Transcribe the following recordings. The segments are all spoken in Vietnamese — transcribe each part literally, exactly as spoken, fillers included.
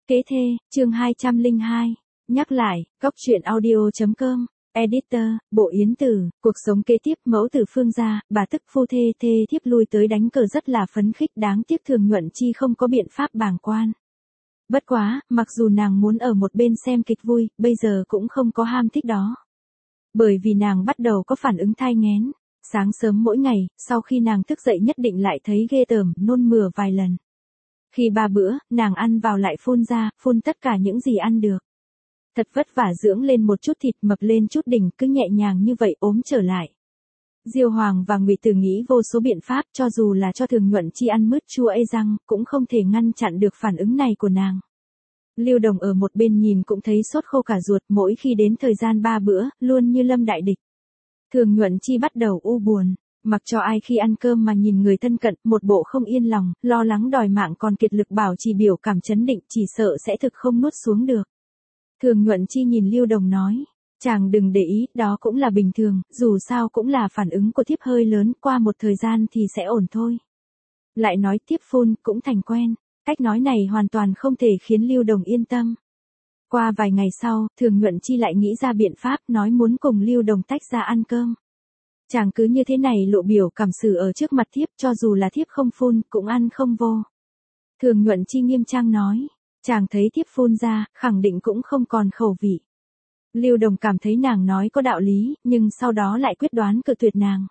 Kế thê, chương hai trăm lẻ hai. Nhắc lại, góc truyện audio chấm com. Editor, Bộ Yến Tử, cuộc sống kế tiếp mẫu tử Phương gia, bà tức phu thê thê thiếp lui tới đánh cờ rất là phấn khích, đáng tiếc Thường Nhuận Chi không có biện pháp bàng quan. Bất quá, mặc dù nàng muốn ở một bên xem kịch vui, bây giờ cũng không có ham thích đó. Bởi vì nàng bắt đầu có phản ứng thai nghén. Sáng sớm mỗi ngày, sau khi nàng thức dậy nhất định lại thấy ghê tởm, nôn mửa vài lần. Khi ba bữa, nàng ăn vào lại phun ra, phun tất cả những gì ăn được. Thật vất vả dưỡng lên một chút thịt, mập lên chút đỉnh, cứ nhẹ nhàng như vậy ốm trở lại. Diêu Hoàng và Ngụy Tử nghĩ vô số biện pháp, cho dù là cho Thường Nhuận Chi ăn mứt chua ê răng, cũng không thể ngăn chặn được phản ứng này của nàng. Lưu Đồng ở một bên nhìn cũng thấy sốt khô cả ruột, mỗi khi đến thời gian ba bữa, luôn như lâm đại địch. Thường Nhuận Chi bắt đầu u buồn, mặc cho ai khi ăn cơm mà nhìn người thân cận, một bộ không yên lòng, lo lắng đòi mạng còn kiệt lực bảo trì biểu cảm chấn định, chỉ sợ sẽ thực không nuốt xuống được. Thường Nhuận Chi nhìn Lưu Đồng nói, chàng đừng để ý, đó cũng là bình thường, dù sao cũng là phản ứng của thiếp hơi lớn, qua một thời gian thì sẽ ổn thôi. Lại nói tiếp phun, cũng thành quen, cách nói này hoàn toàn không thể khiến Lưu Đồng yên tâm. Qua vài ngày sau, Thường Nhuận Chi lại nghĩ ra biện pháp, nói muốn cùng Lưu Đồng tách ra ăn cơm. Chàng cứ như thế này lộ biểu cảm xử ở trước mặt thiếp, cho dù là thiếp không phun, cũng ăn không vô. Thường Nhuận Chi nghiêm trang nói, chàng thấy thiếp phun ra, khẳng định cũng không còn khẩu vị. Lưu Đồng cảm thấy nàng nói có đạo lý, nhưng sau đó lại quyết đoán cự tuyệt nàng.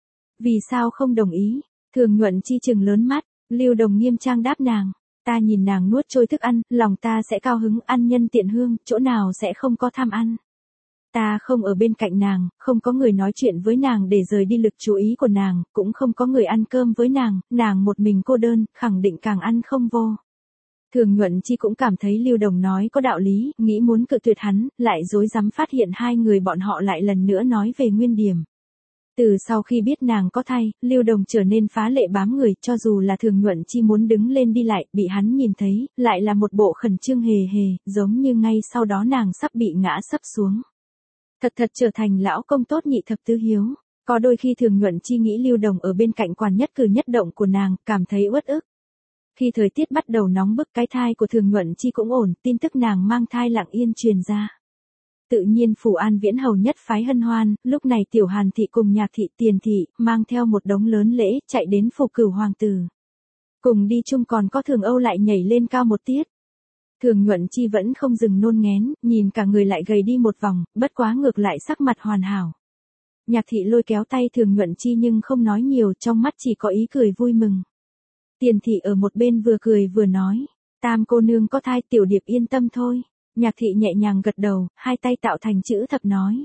Vì sao không đồng ý? Thường Nhuận Chi trừng lớn mắt, Lưu Đồng nghiêm trang đáp nàng, ta nhìn nàng nuốt trôi thức ăn, lòng ta sẽ cao hứng, ăn nhân tiện hương, chỗ nào sẽ không có tham ăn. Ta không ở bên cạnh nàng, không có người nói chuyện với nàng để rời đi lực chú ý của nàng, cũng không có người ăn cơm với nàng, nàng một mình cô đơn, khẳng định càng ăn không vô. Thường Nhuận Chi cũng cảm thấy Lưu Đồng nói có đạo lý, nghĩ muốn cự tuyệt hắn, lại rối rắm phát hiện hai người bọn họ lại lần nữa nói về nguyên điểm. Từ sau khi biết nàng có thai, Lưu Đồng trở nên phá lệ bám người, cho dù là Thường Nhuận Chi muốn đứng lên đi lại, bị hắn nhìn thấy, lại là một bộ khẩn trương hề hề, giống như ngay sau đó nàng sắp bị ngã sấp xuống. Thật thật trở thành lão công tốt nhị thập tứ hiếu. Có đôi khi Thường Nhuận Chi nghĩ Lưu Đồng ở bên cạnh quản nhất cử nhất động của nàng, cảm thấy uất ức. Khi thời tiết bắt đầu nóng bức, cái thai của Thường Nhuận Chi cũng ổn, tin tức nàng mang thai lặng yên truyền ra. Tự nhiên Phủ An Viễn hầu nhất phái hân hoan, lúc này Tiểu Hàn thị cùng Nhạc thị, Tiền thị, mang theo một đống lớn lễ, chạy đến phủ Cửu hoàng tử. Cùng đi chung còn có Thường Âu lại nhảy lên cao một tiết. Thường Nhuận Chi vẫn không dừng nôn ngén, nhìn cả người lại gầy đi một vòng, bất quá ngược lại sắc mặt hoàn hảo. Nhạc thị lôi kéo tay Thường Nhuận Chi nhưng không nói nhiều, trong mắt chỉ có ý cười vui mừng. Tiền thị ở một bên vừa cười vừa nói, Tam cô nương có thai, tiểu điệp yên tâm thôi. Nhạc thị nhẹ nhàng gật đầu, hai tay tạo thành chữ thập nói.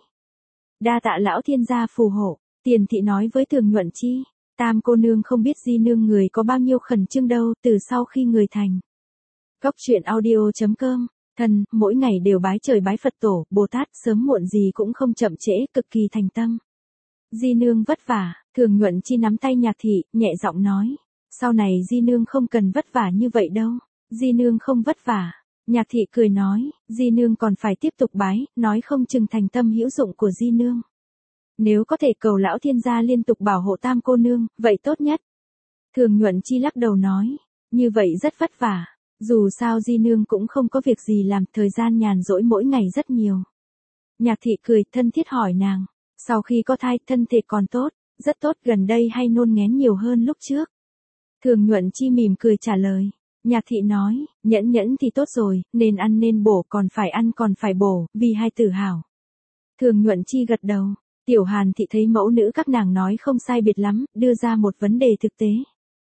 Đa tạ lão thiên gia phù hộ. Tiền thị nói với Thường Nhuận Chi, Tam cô nương không biết di nương người có bao nhiêu khẩn trương đâu, từ sau khi người thành. Góc truyện audio chấm com, thần, mỗi ngày đều bái trời bái Phật tổ, Bồ Tát, sớm muộn gì cũng không chậm trễ, cực kỳ thành tâm. Di nương vất vả, Thường Nhuận Chi nắm tay Nhạc thị, nhẹ giọng nói, sau này di nương không cần vất vả như vậy đâu, di nương không vất vả. Nhạc thị cười nói, di nương còn phải tiếp tục bái, nói không chừng thành tâm hữu dụng của di nương. Nếu có thể cầu lão thiên gia liên tục bảo hộ Tam cô nương, vậy tốt nhất. Thường Nhuận Chi lắc đầu nói, như vậy rất vất vả, dù sao di nương cũng không có việc gì làm, thời gian nhàn rỗi mỗi ngày rất nhiều. Nhạc thị cười, thân thiết hỏi nàng, sau khi có thai, thân thể còn tốt, rất tốt, gần đây hay nôn ngén nhiều hơn lúc trước. Thường Nhuận Chi mỉm cười trả lời. Nhạc thị nói, nhẫn nhẫn thì tốt rồi, nên ăn nên bổ, còn phải ăn còn phải bổ, vì hai tử hảo. Thường Nhuận Chi gật đầu, Tiểu Hàn thị thấy mẫu nữ các nàng nói không sai biệt lắm, đưa ra một vấn đề thực tế.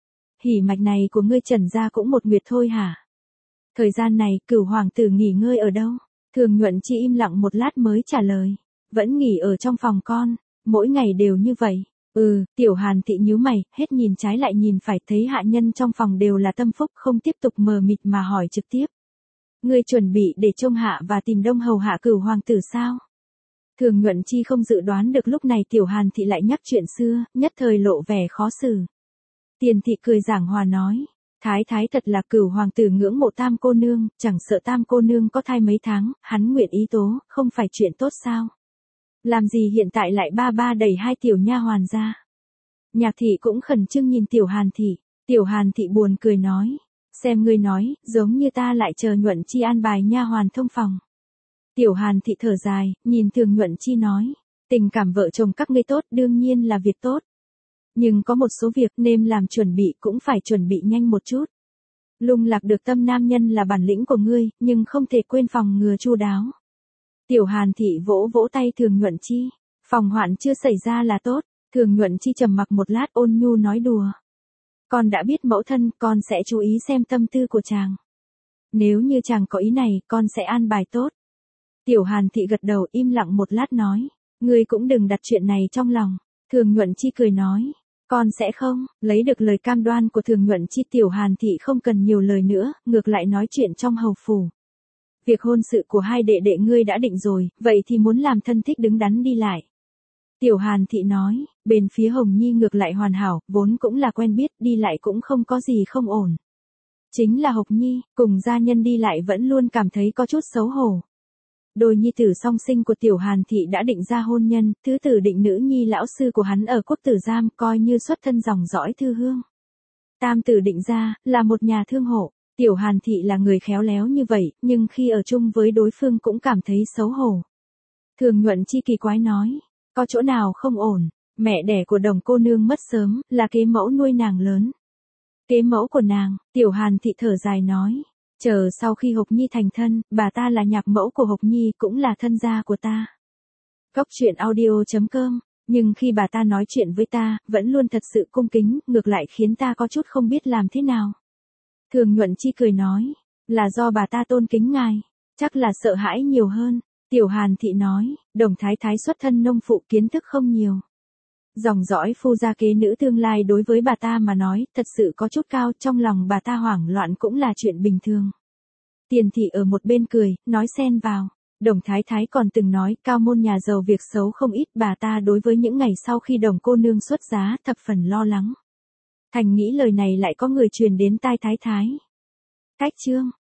Hỉ mạch này của ngươi Trần gia cũng một nguyệt thôi hả? Thời gian này, Cửu hoàng tử nghỉ ngơi ở đâu? Thường Nhuận Chi im lặng một lát mới trả lời, vẫn nghỉ ở trong phòng con, mỗi ngày đều như vậy. Ừ, Tiểu Hàn thị nhíu mày, hết nhìn trái lại nhìn phải, thấy hạ nhân trong phòng đều là tâm phúc, không tiếp tục mờ mịt mà hỏi trực tiếp. Ngươi chuẩn bị để trông hạ và tìm đông hầu hạ Cửu hoàng tử sao? Thường Nhuận Chi không dự đoán được lúc này Tiểu Hàn thị lại nhắc chuyện xưa, nhất thời lộ vẻ khó xử. Tiền thị cười giảng hòa nói, thái thái thật là Cửu hoàng tử ngưỡng mộ Tam cô nương, chẳng sợ Tam cô nương có thai mấy tháng, hắn nguyện ý tố, không phải chuyện tốt sao? Làm gì hiện tại lại ba ba đẩy hai tiểu nha hoàn ra? Nhạc thị cũng khẩn trương nhìn Tiểu Hàn thị, Tiểu Hàn thị buồn cười nói, Xem ngươi nói, giống như ta lại chờ Nhuận Chi an bài nha hoàn thông phòng. Tiểu Hàn thị thở dài, nhìn Thường Nhuận Chi nói, tình cảm vợ chồng các ngươi tốt đương nhiên là việc tốt. Nhưng có một số việc nên làm chuẩn bị cũng phải chuẩn bị nhanh một chút. Lung lạc được tâm nam nhân là bản lĩnh của ngươi, nhưng không thể quên phòng ngừa chu đáo. Tiểu Hàn thị vỗ vỗ tay Thường Nhuận Chi, phòng hoạn chưa xảy ra là tốt. Thường Nhuận Chi trầm mặc một lát ôn nhu nói đùa. Con đã biết mẫu thân, con sẽ chú ý xem tâm tư của chàng. Nếu như chàng có ý này, con sẽ an bài tốt. Tiểu Hàn thị gật đầu im lặng một lát nói, ngươi cũng đừng đặt chuyện này trong lòng. Thường Nhuận Chi cười nói, con sẽ không. Lấy được lời cam đoan của Thường Nhuận Chi, Tiểu Hàn thị không cần nhiều lời nữa, ngược lại nói chuyện trong hầu phủ. Việc hôn sự của hai đệ đệ ngươi đã định rồi, vậy thì muốn làm thân thích đứng đắn đi lại. Tiểu Hàn thị nói, bên phía Hồng Nhi ngược lại hoàn hảo, vốn cũng là quen biết, đi lại cũng không có gì không ổn. Chính là Hồng Nhi, cùng gia nhân đi lại vẫn luôn cảm thấy có chút xấu hổ. Đôi nhi tử song sinh của Tiểu Hàn thị đã định ra hôn nhân, thứ tử định nữ nhi lão sư của hắn ở quốc tử giam coi như xuất thân dòng dõi thư hương. Tam tử định ra, là một nhà thương hộ. Tiểu Hàn thị là người khéo léo như vậy, nhưng khi ở chung với đối phương cũng cảm thấy xấu hổ. Thường Nhuận Chi kỳ quái nói, có chỗ nào không ổn, mẹ đẻ của Đồng cô nương mất sớm, là kế mẫu nuôi nàng lớn. Kế mẫu của nàng, Tiểu Hàn thị thở dài nói, chờ sau khi Hộc Nhi thành thân, bà ta là nhạc mẫu của Hộc Nhi cũng là thân gia của ta. Cốc truyện audio chấm com, nhưng khi bà ta nói chuyện với ta, vẫn luôn thật sự cung kính, ngược lại khiến ta có chút không biết làm thế nào. Thường Nhuận Chi cười nói, là do bà ta tôn kính ngài, chắc là sợ hãi nhiều hơn. Tiểu Hàn thị nói, Đồng thái thái xuất thân nông phụ kiến thức không nhiều. Dòng dõi phu gia kế nữ tương lai đối với bà ta mà nói, thật sự có chút cao, trong lòng bà ta hoảng loạn cũng là chuyện bình thường. Tiền thị ở một bên cười, nói xen vào, Đồng thái thái còn từng nói, cao môn nhà giàu việc xấu không ít, bà ta đối với những ngày sau khi Đồng cô nương xuất giá, thập phần lo lắng. Thành nghĩ lời này lại có người truyền đến tai thái thái. Cách chương